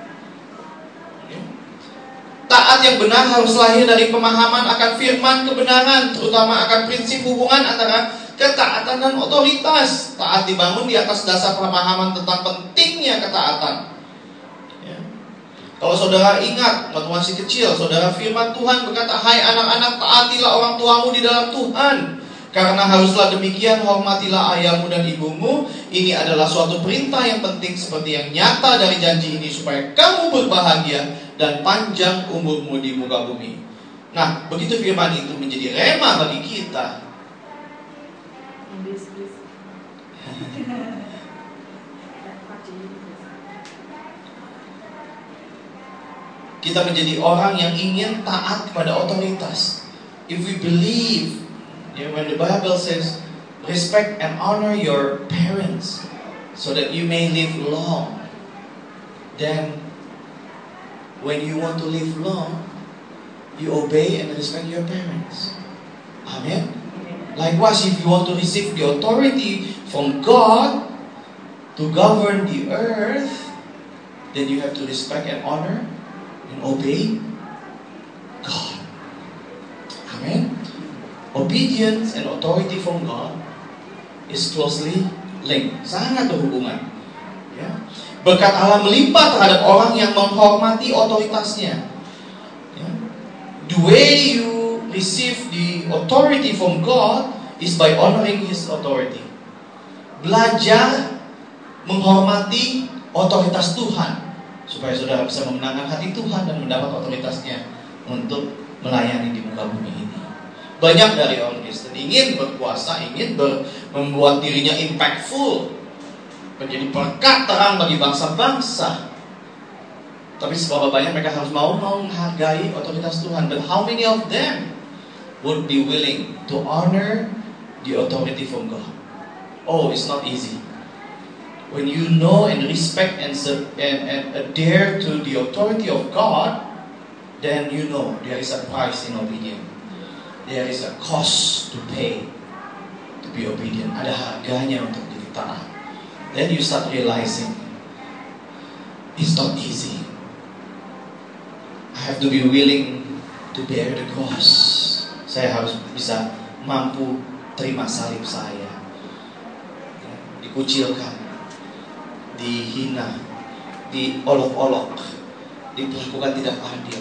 Taat yang benar harus lahir dari pemahaman akan firman kebenaran, terutama akan prinsip hubungan antara ketaatan dan otoritas. Taat dibangun di atas dasar pemahaman tentang pentingnya ketaatan. Ya. Kalau saudara ingat, waktu masih kecil, saudara firman Tuhan berkata, "Hai anak-anak, taatilah orang tuamu di dalam Tuhan. Karena haruslah demikian, hormatilah ayahmu dan ibumu. Ini adalah suatu perintah yang penting seperti yang nyata dari janji ini, supaya kamu berbahagia dan panjang umurmu di muka bumi." Nah, begitu firman itu menjadi rema bagi kita. Kita menjadi orang yang ingin taat kepada otoritas. If we believe, yeah, when the Bible says, respect and honor your parents so that you may live long, then when you want to live long, you obey and respect your parents. Amen. Likewise, if you want to receive the authority from God to govern the earth, then you have to respect and honor and obey God. Amen. Obedience and authority from God is closely linked, sangat berhubungan. Ya. Berkat Allah melimpah terhadap orang yang menghormati otoritasnya. Ya. The way you receive the authority from God is by honoring His authority. Belajar menghormati otoritas Tuhan, supaya saudara bisa memenangkan hati Tuhan dan mendapat otoritasnya untuk melayani di muka bumi ini. Banyak dari orang Kristen ingin berkuasa, ingin ber, membuat dirinya impactful, menjadi berkat terang bagi bangsa-bangsa. Tapi seberapa banyak mereka harus mau mau menghargai otoritas Tuhan? But how many of them would be willing to honor the authority from God? Oh, it's not easy. When you know and respect and, and, and adhere to the authority of God, then you know there is a price in obedience. There is a cost to pay to be obedient. Ada harganya untuk jadi taat. Then you start realizing it's not easy. I have to be willing to bear the cross. Saya harus bisa mampu terima salib saya. Dikucilkan, dihina, diolok-olok, diperlakukan tidak adil,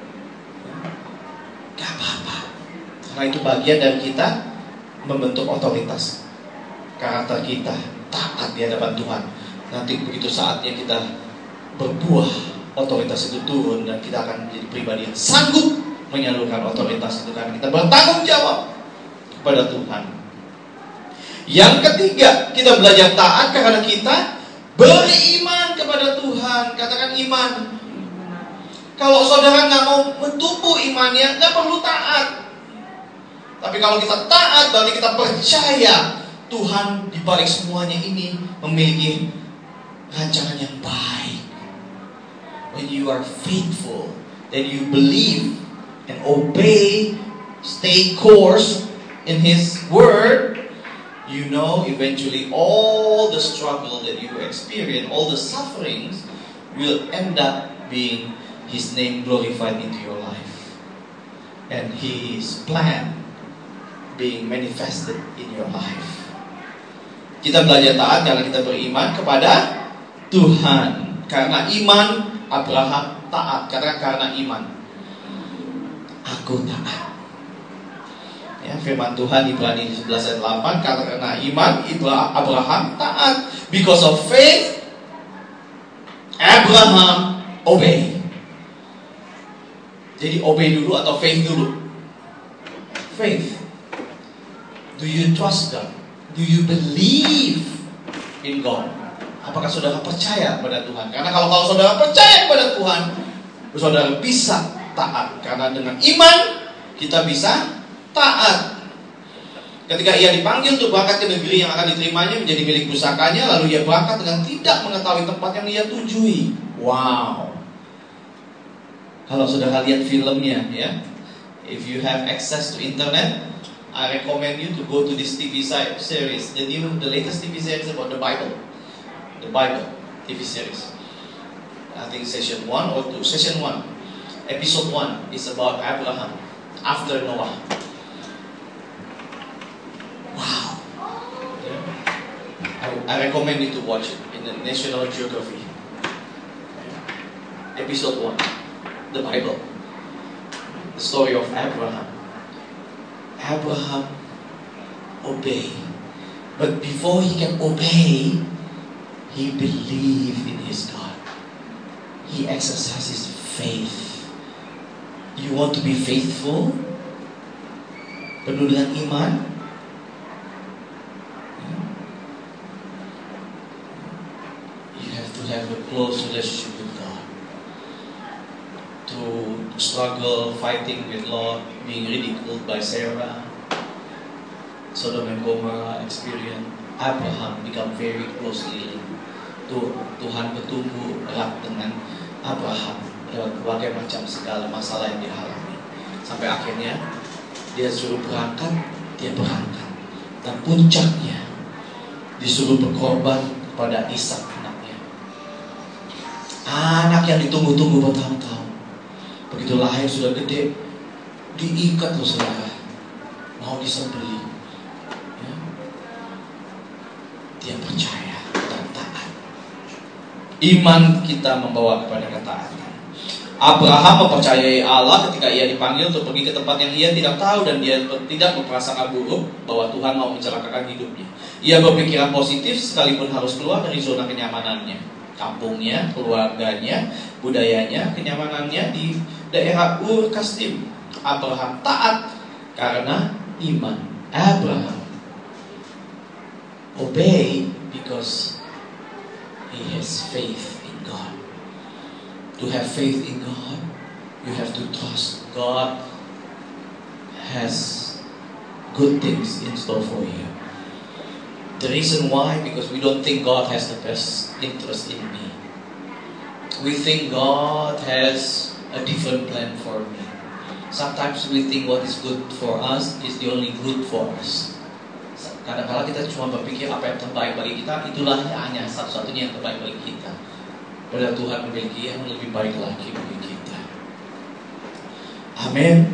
gak apa-apa. Karena itu bagian dari kita membentuk otoritas. Karakter kita taat di hadapan Tuhan. Nanti begitu saatnya kita berbuah, otoritas itu turun, dan kita akan menjadi pribadi yang sanggup menyalurkan otoritas itu, karena kita bertanggung jawab kepada Tuhan. Yang ketiga, kita belajar taat karena kita beriman kepada Tuhan. Katakan iman. Kalau saudara nggak mau mentumbuh imannya, nggak perlu taat. Tapi kalau kita taat, berarti kita percaya Tuhan di balik semuanya ini memiliki rancangan yang baik. When you are faithful, then you believe and obey, stay course in His word, you know eventually all the struggle that you experience, all the sufferings will end up being His name glorified into your life, and His plan being manifested in your life. Kita belajar taat karena kita beriman kepada Tuhan. Karena iman Abraham taat. Katakan karena iman aku taat. Ya, firman Tuhan Ibrani sebelas ayat delapan, karena iman Abraham taat. Because of faith Abraham obey. Jadi obey dulu atau faith dulu? Faith. Do you trust God? Do you believe in God? Apakah saudara percaya kepada Tuhan? Karena kalau, kalau saudara percaya kepada Tuhan, saudara bisa taat. Karena dengan iman kita bisa taat. Ketika ia dipanggil untuk berangkat ke negeri yang akan diterimanya menjadi milik pusakanya, lalu ia berangkat dengan tidak mengetahui tempat yang ia tujui. Wow. Kalau saudara lihat filmnya, ya, if you have access to internet, I recommend you to go to this T V series, the new, the latest T V series about the Bible, the Bible T V series. I think session one or two, session one, episode one is about Abraham after Noah. Wow. Yeah. I, I recommend you to watch it in the National Geography. Episode one, the Bible, the story of Abraham. Abraham obey, but before he can obey, he believed in his God. He exercises faith. You want to be faithful? Penuh dengan iman? You have to have a close relationship with God. To struggle, fighting with Lord, being ridiculed by Sarah, Sodom and Gomorrah experience, Abraham become very closely linked. Tuhan bertumbuh erat dengan Abraham lewat berbagai macam segala masalah yang dia alami. Sampai akhirnya dia suruh berangkat, dia berangkat. Dan puncaknya disuruh berkorban kepada Ishak anaknya. Anak yang ditunggu-tunggu bertahun-tahun. Begitu lahir sudah gede, diikat loh saudara, mau disembelih. Ya. Dia percaya dan taat. Iman kita membawa kepada ketaatan. Abraham mempercayai Allah ketika ia dipanggil untuk pergi ke tempat yang ia tidak tahu, dan dia tidak berprasangka buruk bahwa Tuhan mau mencelakakan hidupnya. Ia berpikiran positif sekalipun harus keluar dari zona kenyamanannya, kampungnya, keluarganya, budayanya, kenyamanannya di daerah Ur Kasdim. Abraham taat karena iman. Abraham obey because he has faith in God. To have faith in God, you have to trust God has good things in store for you. The reason why, because we don't think God has the best interest in me. We think God has a different plan for me. Sometimes we think what is good for us is the only good for us. Kadang-kadang kita cuma berpikir apa yang terbaik bagi kita, itulah hanya satu-satunya yang terbaik bagi kita. Padahal Tuhan memiliki yang lebih baik lagi bagi kita. Amin.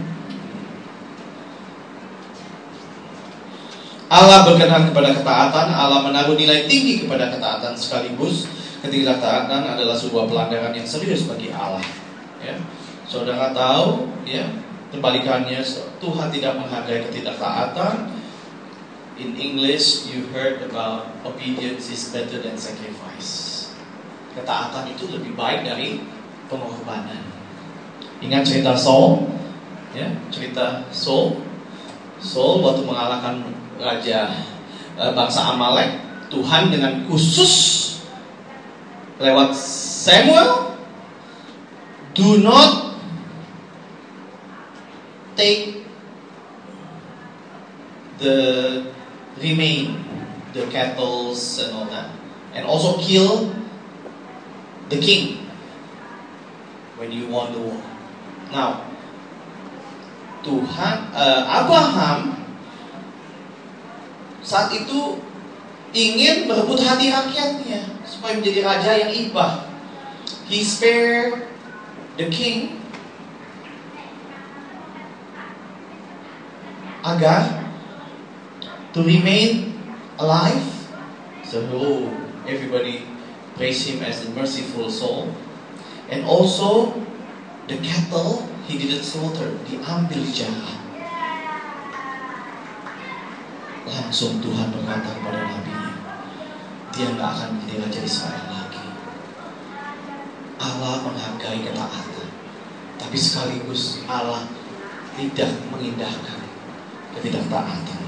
Allah berkenan kepada ketaatan. Allah menaruh nilai tinggi kepada ketaatan sekaligus. Ketika ketaatan adalah sebuah pelanggaran yang serius bagi Allah. Ya, saudara tahu, ya, kebalikannya Tuhan tidak menghargai ketidaktaatan. In English, you heard about obedience is better than sacrifice. Ketaatan itu lebih baik dari pengorbanan. Ingat cerita Saul, ya, cerita Saul. Saul waktu mengalahkan raja e, bangsa Amalek, Tuhan dengan khusus lewat Samuel, do not take the remain, the cattle and all that, and also kill the king when you won the war. Now, Tuhan, uh, Abraham saat itu ingin merebut hati rakyatnya supaya menjadi raja yang ibah. He spared the king agar to remain alive. So oh, everybody praise him as the merciful soul. And also the cattle he didn't slaughter, diambil jahat. Langsung Tuhan berkata kepada nabinya, dia nggak akan menjadi raja Israel lagi. Allah menghargai ketaatan, tapi sekaligus Allah tidak mengindahkan ketidaktaatan.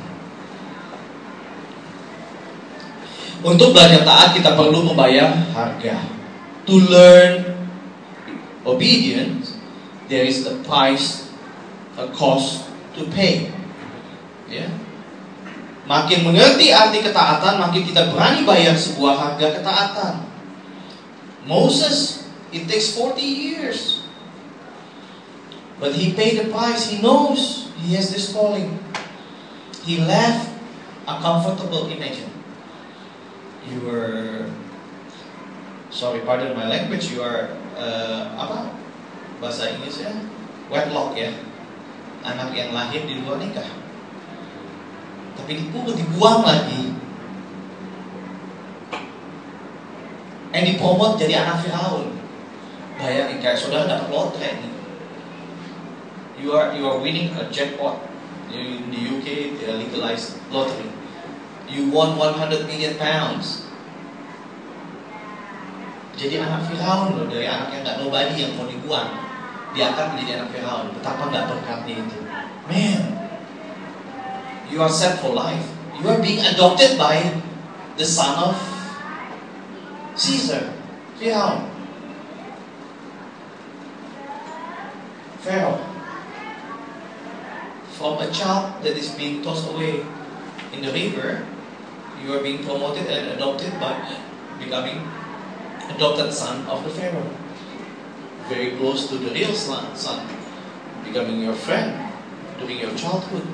Untuk belajar taat kita perlu membayar harga. To learn obedience, there is a price, a cost to pay. Ya. Makin mengerti arti ketaatan, makin kita berani bayar sebuah harga ketaatan. Moses, it takes forty years, but he paid the price. He knows he has this calling. He left a comfortable image. You were, sorry, pardon my language, you are uh, apa bahasa Inggrisnya, wedlock ya, anak yang lahir di luar nikah, tapi dibuang, dibuang lagi, and dipromot jadi anak Firaun. Bayangin kayak saudara dapat lotre nih, you are you are winning a jackpot. In the U K they legalized lottery. You won one hundred million pounds. Jadi anak Firaun loh, dari anak yang gak nobody yang mau dibuang, diangkat menjadi anak Firaun. Betapa gak berkatnya itu. Man, you are set for life. You are being adopted by the son of Caesar, Firaun, Pharaoh. From a child that is being tossed away in the river, you are being promoted and adopted by becoming adopted son of the Pharaoh. Very close to the real son, son becoming your friend during your childhood.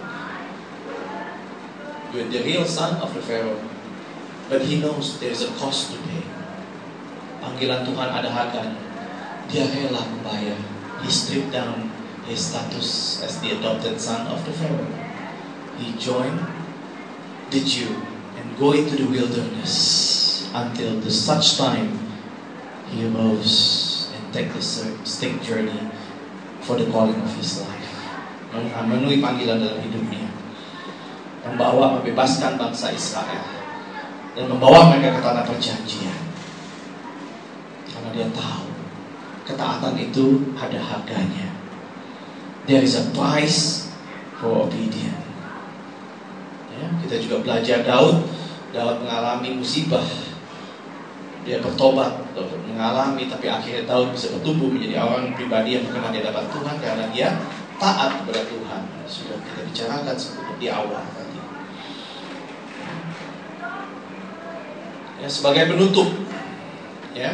You are the real son of the Pharaoh. But he knows there is a cost to pay. Panggilan Tuhan ada harganya. Dia rela membayar. He stripped down his status as the adopted son of the Pharaoh. He joined the Jew and go into the wilderness until the such time he arose and take the stake journey for the calling of his life. Memenuhi panggilan dalam hidupnya, membawa membebaskan bangsa Israel dan membawa mereka ke tanah perjanjian. Karena dia tahu ketaatan itu ada harganya. There is a price for obedience. Ya, kita juga belajar Daud. Daud mengalami musibah. Dia bertobat, mengalami, tapi akhirnya Daud bisa bertumbuh menjadi orang pribadi yang berkenan di hadapan Tuhan karena dia taat kepada Tuhan. Sudah kita bicarakan sebelum di awal tadi. Ya, sebagai penutup, ya.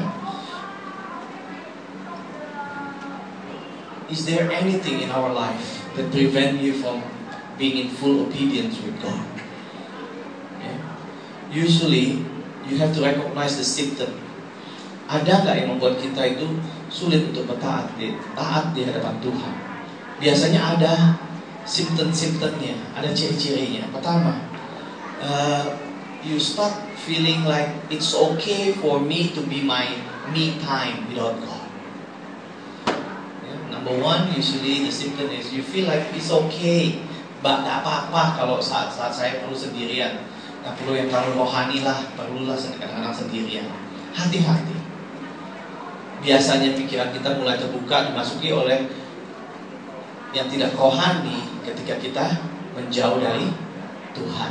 Is there anything in our life that prevent you from being in full obedience with God? Yeah. Usually, you have to recognize the symptom. Ada nggak yang membuat kita itu sulit untuk bertaat di, taat di hadapan Tuhan? Biasanya ada symptom-symptomnya, ada ciri-cirinya. Pertama, uh, you start feeling like it's okay for me to be my me time without God. Number one, usually the symptom is you feel like it's okay, but gak apa-apa kalau saat-saat saya perlu sendirian. Gak perlu yang terlalu rohani lah, perlulah kadang-kadang sendirian. Hati-hati. Biasanya pikiran kita mulai terbuka, dimasuki oleh yang tidak rohani ketika kita menjauh dari Tuhan.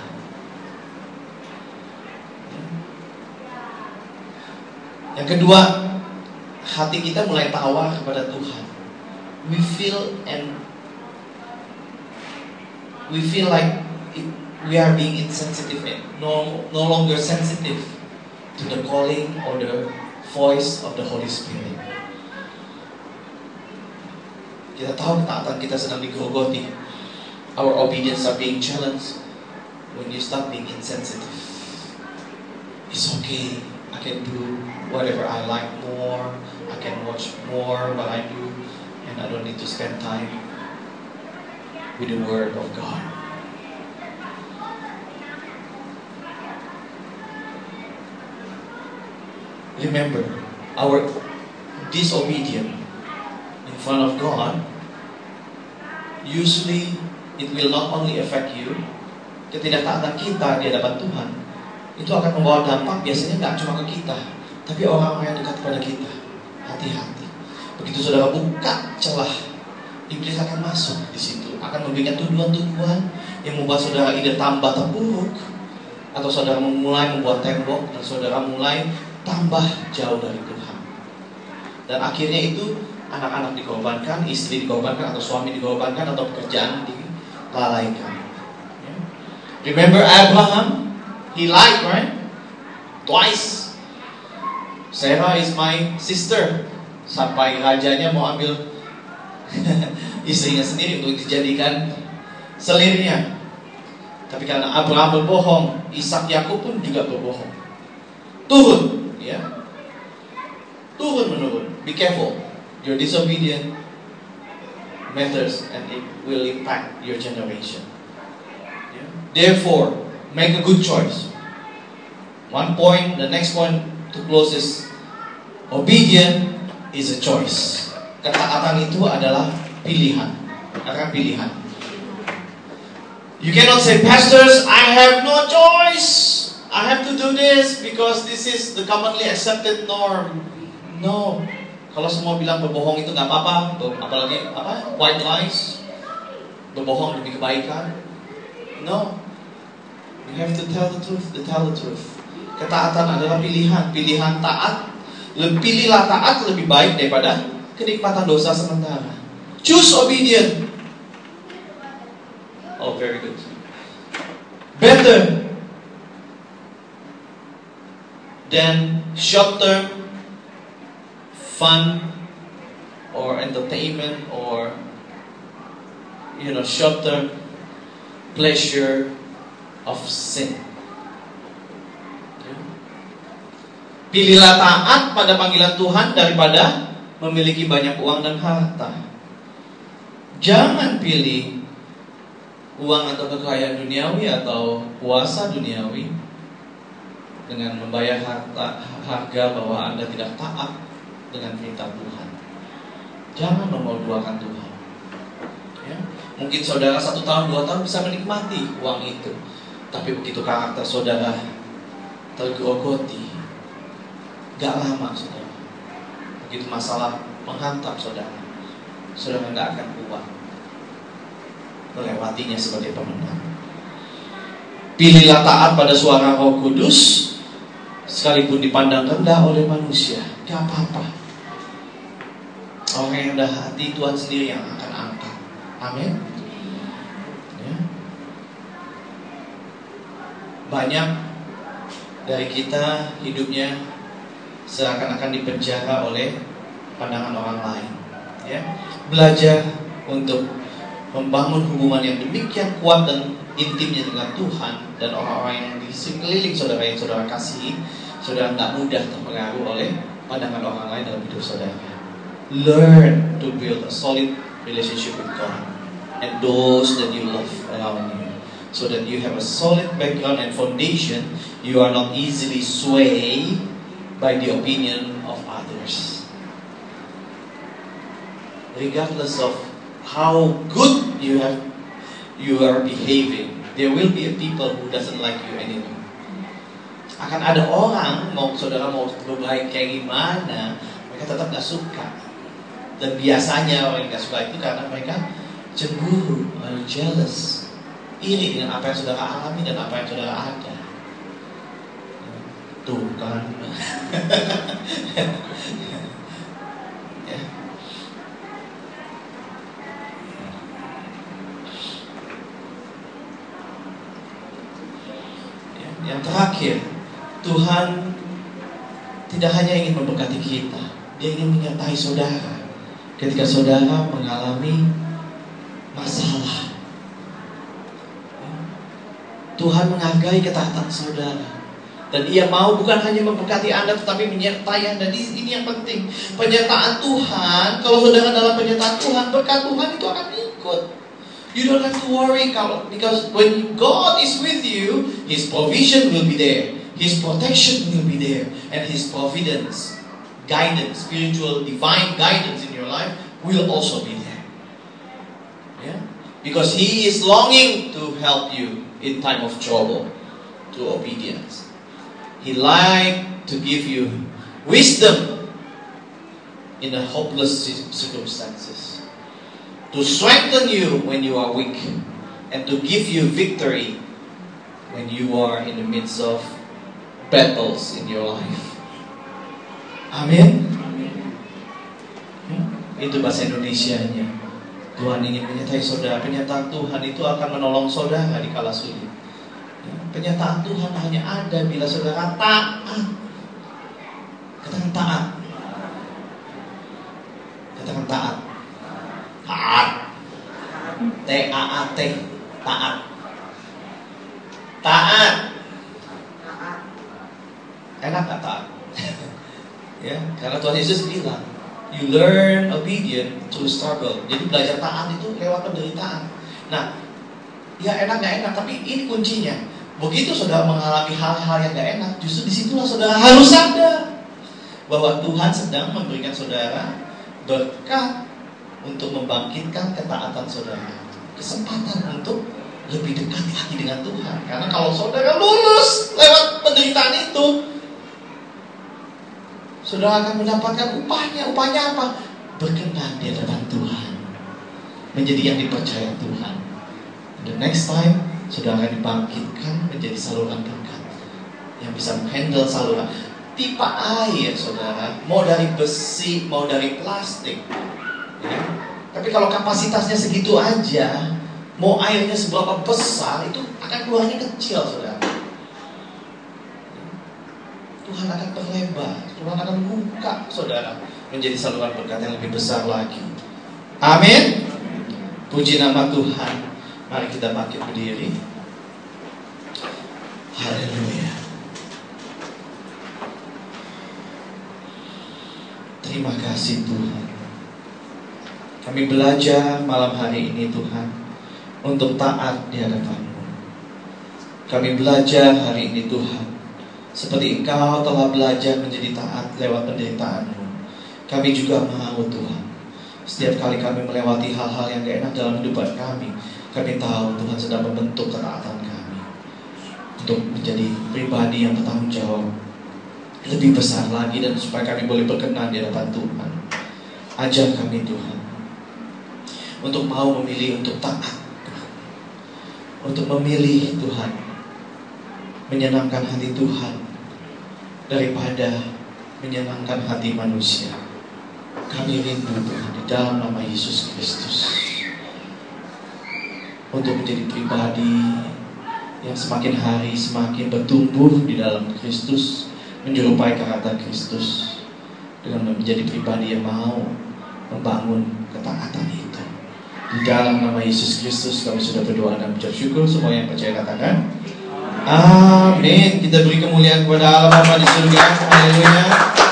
Yang kedua, hati kita mulai tawar kepada Tuhan. We feel and we feel like it, we are being insensitive and no, no longer sensitive to the calling or the voice of the Holy Spirit. Kita tahu ketaatan kita sedang digerogoti. Our obedience are being challenged. When you start being insensitive, it's okay. I can do whatever I like more. I can watch more what I do, and I don't need to spend time with the Word of God. Remember, our disobedience in front of God, usually it will not only affect you. Ketidaktaatan kita di hadapan Tuhan itu akan membawa dampak biasanya nggak cuma ke kita, tapi orang-orang yang dekat kepada kita. Hati-hati. Begitu saudara buka celah, iblis akan masuk di situ, akan memberikan tuduhan-tuduhan yang membuat saudara ide tambah terpuruk, atau saudara mulai membuat tembok dan saudara mulai tambah jauh dari Tuhan. Dan akhirnya itu anak-anak dikorbankan, istri dikorbankan, atau suami dikorbankan, atau pekerjaan dilalaikan. Remember Abraham? He lied, right? Twice. Sarah is my sister. Sampai rajanya mau ambil istrinya sendiri untuk dijadikan selirnya. Tapi karena Abraham berbohong, Ishak Yakub pun juga berbohong. Turun, ya. Turun menurun. Be careful. Your disobedience matters and it will impact your generation. Yeah. Therefore, make a good choice. One point, the next point to close is obedience is a choice. Ketaatan itu adalah pilihan. Adalah pilihan. You cannot say, pastors, I have no choice. I have to do this because this is the commonly accepted norm. No. Kalau semua bilang berbohong itu nggak apa-apa, apalagi apa? White lies, berbohong demi kebaikan. No. You have to tell the truth, to tell the truth. Ketaatan adalah pilihan, pilihan taat. Pilihlah taat lebih baik daripada kenikmatan dosa sementara. Choose obedience. Oh, very good. Better than short-term fun or entertainment or you know short-term pleasure of sin. Pilihlah taat pada panggilan Tuhan daripada memiliki banyak uang dan harta. Jangan pilih uang atau kekayaan duniawi atau puasa duniawi dengan membayar harta, harga bahwa Anda tidak taat dengan perintah Tuhan. Jangan nomor duakan Tuhan. Ya. Mungkin saudara satu tahun, dua tahun bisa menikmati uang itu, tapi begitu karakter saudara tergerogoti, gak lama saudara. Begitu masalah menghantam saudara, saudara gak akan kuat melewatinya sebagai pemenang. Pilihlah taat pada suara Roh Kudus, sekalipun dipandang rendah oleh manusia, gak apa-apa. Orang yang rendah hati Tuhan sendiri yang akan angkat. Amin. Ya. Banyak dari kita hidupnya seakan-akan dipenjara oleh pandangan orang lain. Ya. Belajar untuk membangun hubungan yang demikian kuat dan intimnya dengan Tuhan dan orang-orang yang di sekeliling saudara yang saudara kasihi, saudara tidak mudah terpengaruh oleh pandangan orang lain dalam hidup saudara. Learn to build a solid relationship with God and those that you love around you, so that you have a solid background and foundation. You are not easily swayed by the opinion of others. regardless of how good you have you are behaving, there will be a people who doesn't like you anymore. Akan ada orang, mau saudara mau berbaik kayak gimana, mereka tetap gak suka. Dan biasanya orang yang gak suka itu karena mereka cemburu, or jealous, iri dengan apa yang saudara alami dan apa yang saudara ada. Tuh kan. Ya. Ya, yang terakhir, Tuhan tidak hanya ingin memberkati kita, Dia ingin menyertai saudara ketika saudara mengalami masalah. Tuhan menghargai ketaatan saudara, dan Ia mau bukan hanya memberkati Anda, tetapi menyertai Anda. Ini yang penting, penyertaan Tuhan. Kalau saudara dalam penyertaan Tuhan, berkat Tuhan itu akan ikut. You don't have to worry, kalau because when God is with you, His provision will be there, His protection will be there, and His providence, guidance, spiritual, divine guidance in your life will also be there. Yeah, because He is longing to help you in time of trouble, to obedience. He like to give you wisdom in the hopeless circumstances, to strengthen you when you are weak, and to give you victory when you are in the midst of battles in your life. Amin. Hmm? Itu bahasa Indonesianya. Tuhan ingin menyertai saudara. Penyertaan Tuhan itu akan menolong saudara di kala sulit. Penyertaan Tuhan hanya ada bila saudara taat. Katakan taat. Katakan taat. Taat. T A A T. Taat. Taat. Enak gak taat? Ya, karena Tuhan Yesus bilang, you learn obedient through struggle. Jadi belajar taat itu lewat penderitaan. Nah, ya enak gak enak, tapi ini kuncinya. Begitu saudara mengalami hal-hal yang gak enak, justru disitulah saudara harus sadar bahwa Tuhan sedang memberikan saudara berkat untuk membangkitkan ketaatan saudara, kesempatan untuk lebih dekat lagi dengan Tuhan. Karena kalau saudara lulus lewat penderitaan itu, saudara akan mendapatkan upahnya. Upahnya apa? Berkenan di hadapan Tuhan, menjadi yang dipercaya Tuhan. The next time, saudara akan dibangkitkan menjadi saluran berkat yang bisa menghandle saluran. Pipa air, saudara, mau dari besi, mau dari plastik, ya. Tapi kalau kapasitasnya segitu aja, mau airnya seberapa besar, itu akan keluarnya kecil, saudara. Tuhan akan berlebar, Tuhan akan buka saudara menjadi saluran berkat yang lebih besar lagi. Amin. Puji nama Tuhan. Mari kita bangkit berdiri. Haleluya. Terima kasih Tuhan. Kami belajar malam hari ini Tuhan untuk taat di hadapan-Mu. Kami belajar hari ini Tuhan, seperti Engkau telah belajar menjadi taat lewat penderitaan-Mu. Kami juga mau Tuhan, setiap kali kami melewati hal-hal yang gak enak dalam kehidupan kami, kami tahu Tuhan sedang membentuk ketaatan kami untuk menjadi pribadi yang bertanggung jawab lebih besar lagi, dan supaya kami boleh berkenan di hadapan Tuhan. Ajar kami Tuhan untuk mau memilih untuk taat, untuk memilih Tuhan menyenangkan hati Tuhan daripada menyenangkan hati manusia. Kami rindu Tuhan di dalam nama Yesus Kristus untuk menjadi pribadi yang semakin hari semakin bertumbuh di dalam Kristus, menyerupai karakter Kristus, dengan menjadi pribadi yang mau membangun ketaatan itu. Di dalam nama Yesus Kristus kami sudah berdoa dan mengucap syukur. Semua yang percaya katakan amin. Kita beri kemuliaan kepada Allah Bapa di surga. Haleluya.